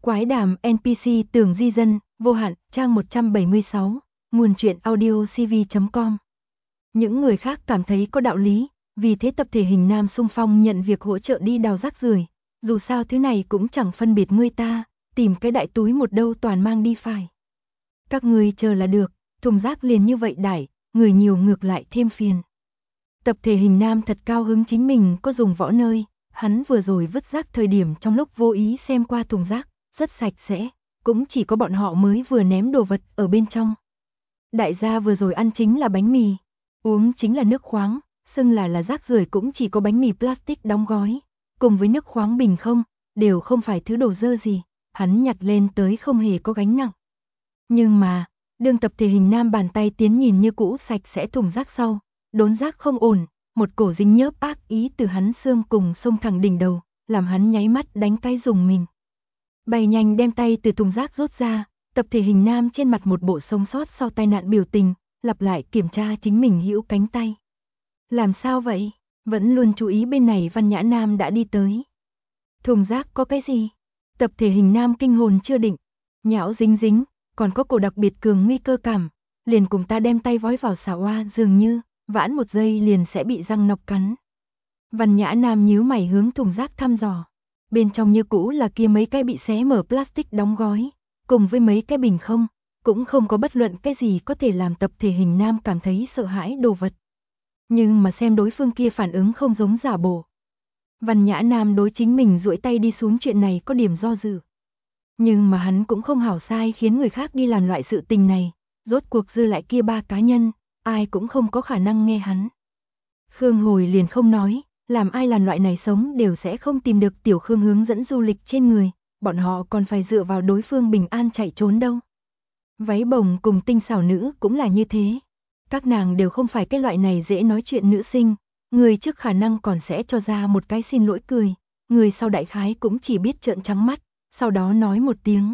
Quái đàm NPC Tường Di Dân, vô hạn, trang 176, nguồn truyện audio cv.com. Những người khác cảm thấy có đạo lý, vì thế tập thể Hình Nam xung phong nhận việc hỗ trợ đi đào rác rưởi. Dù sao thứ này cũng chẳng phân biệt ngươi ta, tìm cái đại túi một đâu toàn mang đi phải. Các ngươi chờ là được, thùng rác liền như vậy đải, người nhiều ngược lại thêm phiền. Tập thể Hình Nam thật cao hứng chính mình có dùng võ nơi, hắn vừa rồi vứt rác thời điểm trong lúc vô ý xem qua thùng rác, rất sạch sẽ, cũng chỉ có bọn họ mới vừa ném đồ vật ở bên trong. Đại gia vừa rồi ăn chính là bánh mì, uống chính là nước khoáng, xưng là rác rưởi cũng chỉ có bánh mì plastic đóng gói, cùng với nước khoáng bình không, đều không phải thứ đồ dơ gì, hắn nhặt lên tới không hề có gánh nặng. Nhưng mà, đương tập thể Hình Nam bàn tay tiến nhìn như cũ sạch sẽ thùng rác sau, đốn rác không ổn, một cổ dính nhớp ác ý từ hắn xương cùng xông thẳng đỉnh đầu, làm hắn nháy mắt đánh cái rùng mình. Bay nhanh đem tay từ thùng rác rút ra, tập thể Hình Nam trên mặt một bộ sống sót sau tai nạn biểu tình, lặp lại kiểm tra chính mình hữu cánh tay. Làm sao vậy? Vẫn luôn chú ý bên này Văn Nhã Nam đã đi tới. Thùng rác có cái gì? Tập thể Hình Nam kinh hồn chưa định, nhão dính dính, còn có cổ đặc biệt cường nguy cơ cảm, liền cùng ta đem tay vói vào xà oa dường như, vãn một giây liền sẽ bị răng nọc cắn. Văn Nhã Nam nhíu mày hướng thùng rác thăm dò. Bên trong như cũ là kia mấy cái bị xé mở plastic đóng gói, cùng với mấy cái bình không, cũng không có bất luận cái gì có thể làm tập thể Hình Nam cảm thấy sợ hãi đồ vật. Nhưng mà xem đối phương kia phản ứng không giống giả bộ. Văn Nhã Nam đối chính mình duỗi tay đi xuống chuyện này có điểm do dự. Nhưng mà hắn cũng không hảo sai khiến người khác đi làm loại sự tình này, rốt cuộc dư lại kia ba cá nhân, ai cũng không có khả năng nghe hắn. Khương Hồi liền không nói, làm ai làm loại này sống đều sẽ không tìm được Tiểu Khương hướng dẫn du lịch trên người, bọn họ còn phải dựa vào đối phương bình an chạy trốn đâu. Váy bồng cùng tinh xảo nữ cũng là như thế. Các nàng đều không phải cái loại này dễ nói chuyện nữ sinh, người trước khả năng còn sẽ cho ra một cái xin lỗi cười, người sau đại khái cũng chỉ biết trợn trắng mắt, sau đó nói một tiếng.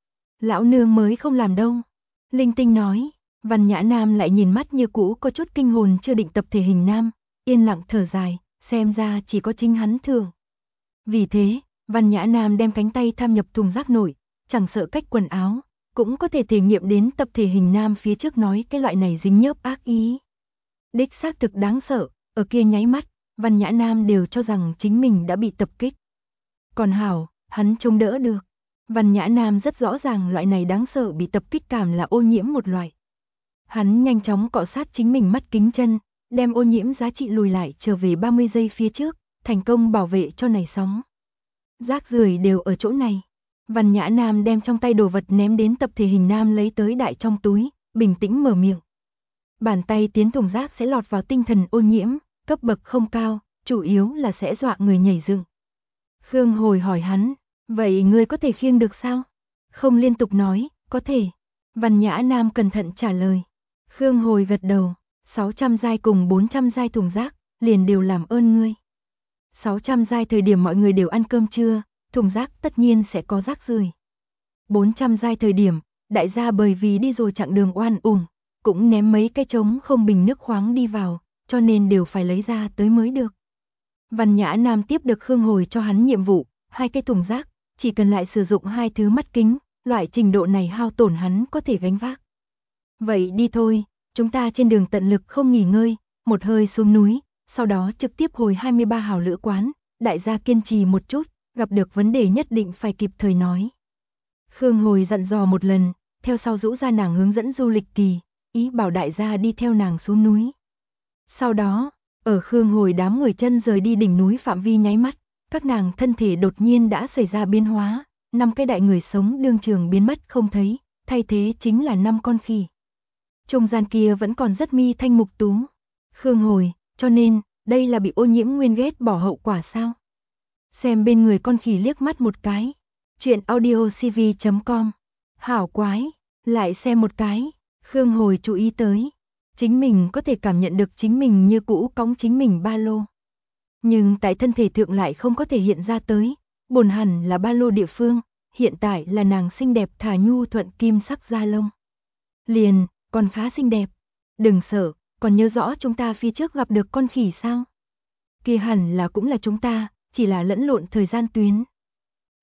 Lão nương mới không làm đâu. Linh tinh nói, Văn Nhã Nam lại nhìn mắt như cũ có chút kinh hồn chưa định tập thể Hình Nam, yên lặng thở dài, xem ra chỉ có chính hắn thường. Vì thế, Văn Nhã Nam đem cánh tay tham nhập thùng rác nổi, chẳng sợ cách quần áo, cũng có thể thể nghiệm đến tập thể Hình Nam phía trước nói cái loại này dính nhớp ác ý. Đích xác thực đáng sợ, ở kia nháy mắt, Văn Nhã Nam đều cho rằng chính mình đã bị tập kích. Còn hảo, hắn chống đỡ được. Văn Nhã Nam rất rõ ràng loại này đáng sợ bị tập kích cảm là ô nhiễm một loại. Hắn nhanh chóng cọ sát chính mình mắt kính chân, đem ô nhiễm giá trị lùi lại trở về 30 giây phía trước, thành công bảo vệ cho này sóng. Rác rưởi đều ở chỗ này. Văn Nhã Nam đem trong tay đồ vật ném đến tập thể Hình Nam lấy tới đại trong túi, bình tĩnh mở miệng. Bàn tay tiến thùng rác sẽ lọt vào tinh thần ô nhiễm, cấp bậc không cao, chủ yếu là sẽ dọa người nhảy dựng. Khương Hồi hỏi hắn, vậy ngươi có thể khiêng được sao? Không liên tục nói, có thể. Văn Nhã Nam cẩn thận trả lời. Khương Hồi gật đầu, 600 giai cùng 400 giai thùng rác, liền đều làm ơn ngươi. 600 giai thời điểm mọi người đều ăn cơm trưa, thùng rác tất nhiên sẽ có rác rưởi. 400 giai thời điểm, đại gia bởi vì đi rồi chặng đường oan uổng, cũng ném mấy cái trống không bình nước khoáng đi vào, cho nên đều phải lấy ra tới mới được. Văn Nhã Nam tiếp được Khương Hồi cho hắn nhiệm vụ, 2 cái thùng rác, chỉ cần lại sử dụng 2 thứ mắt kính, loại trình độ này hao tổn hắn có thể gánh vác. Vậy đi thôi, chúng ta trên đường tận lực không nghỉ ngơi, một hơi xuống núi, sau đó trực tiếp hồi 23 hào lữ quán, đại gia kiên trì một chút, gặp được vấn đề nhất định phải kịp thời nói. Khương Hồi dặn dò một lần, theo sau rũ ra nàng hướng dẫn du lịch kỳ, ý bảo đại gia đi theo nàng xuống núi. Sau đó, ở Khương Hồi đám người chân rời đi đỉnh núi phạm vi nháy mắt, các nàng thân thể đột nhiên đã xảy ra biến hóa, 5 cái đại người sống đương trường biến mất không thấy, thay thế chính là 5 con khỉ. Trung gian kia vẫn còn rất mi thanh mục tú. Khương Hồi, cho nên, đây là bị ô nhiễm nguyên ghét bỏ hậu quả sao? Xem bên người con khỉ liếc mắt một cái. Chuyện audio cv.com. Hảo quái, lại xem một cái. Khương Hồi chú ý tới. Chính mình có thể cảm nhận được chính mình như cũ cõng chính mình ba lô. Nhưng tại thân thể thượng lại không có thể hiện ra tới. Bổn hẳn là ba lô địa phương, hiện tại là nàng xinh đẹp thả nhu thuận kim sắc da lông. Liền, còn khá xinh đẹp. Đừng sợ, còn nhớ rõ chúng ta phía trước gặp được con khỉ sao? Kia hẳn là cũng là chúng ta, chỉ là lẫn lộn thời gian tuyến.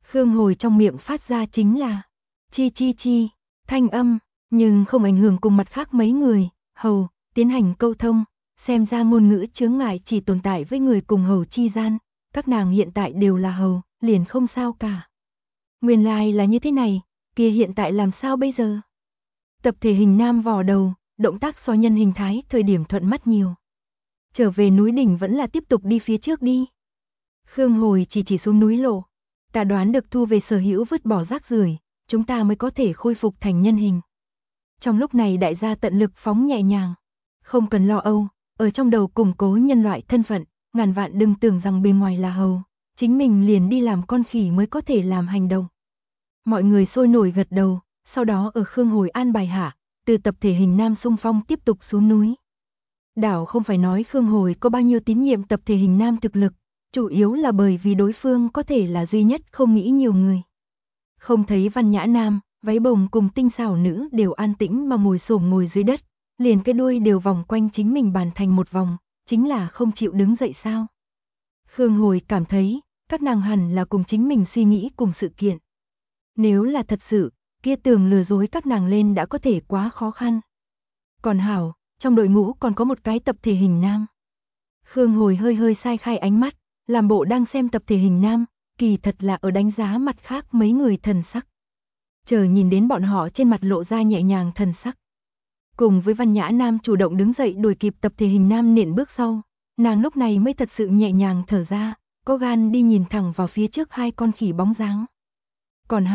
Khương Hồi trong miệng phát ra chính là chi chi chi, thanh âm, nhưng không ảnh hưởng cùng mặt khác mấy người, hầu, tiến hành câu thông, xem ra ngôn ngữ chướng ngại chỉ tồn tại với người cùng hầu chi gian, các nàng hiện tại đều là hầu, liền không sao cả. Nguyên lai là như thế này, kia hiện tại làm sao bây giờ? Tập thể hình nam vò đầu, động tác so nhân hình thái thời điểm thuận mắt nhiều. Trở về núi đỉnh vẫn là tiếp tục đi phía trước đi. Khương Hồi chỉ xuống núi lộ. Ta đoán được thu về sở hữu vứt bỏ rác rưởi, chúng ta mới có thể khôi phục thành nhân hình. Trong lúc này đại gia tận lực phóng nhẹ nhàng. Không cần lo âu, ở trong đầu củng cố nhân loại thân phận, ngàn vạn đừng tưởng rằng bên ngoài là hầu, chính mình liền đi làm con khỉ mới có thể làm hành động. Mọi người sôi nổi gật đầu, sau đó ở Khương Hồi an bài hạ, từ tập thể hình nam xung phong tiếp tục xuống núi. Đảo không phải nói Khương Hồi có bao nhiêu tín nhiệm tập thể hình nam thực lực, chủ yếu là bởi vì đối phương có thể là duy nhất không nghĩ nhiều người. Không thấy Văn Nhã Nam, váy bồng cùng tinh xảo nữ đều an tĩnh mà ngồi xổm ngồi dưới đất, liền cái đuôi đều vòng quanh chính mình bàn thành một vòng, chính là không chịu đứng dậy sao. Khương Hồi cảm thấy, các nàng hẳn là cùng chính mình suy nghĩ cùng sự kiện. Nếu là thật sự, kia tưởng lừa dối các nàng lên đã có thể quá khó khăn. Còn hảo, trong đội ngũ còn có một cái tập thể hình nam. Khương Hồi hơi sai khai ánh mắt, làm bộ đang xem tập thể hình nam, kỳ thật là ở đánh giá mặt khác mấy người thần sắc. Chờ nhìn đến bọn họ trên mặt lộ ra nhẹ nhàng thần sắc. Cùng với Văn Nhã Nam chủ động đứng dậy đuổi kịp tập thể hình nam nện bước sau, nàng lúc này mới thật sự nhẹ nhàng thở ra, có gan đi nhìn thẳng vào phía trước hai con khỉ bóng dáng.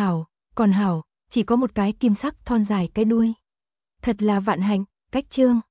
Còn hảo, chỉ có một cái kim sắc thon dài cái đuôi. Thật là vạn hạnh, cách chương.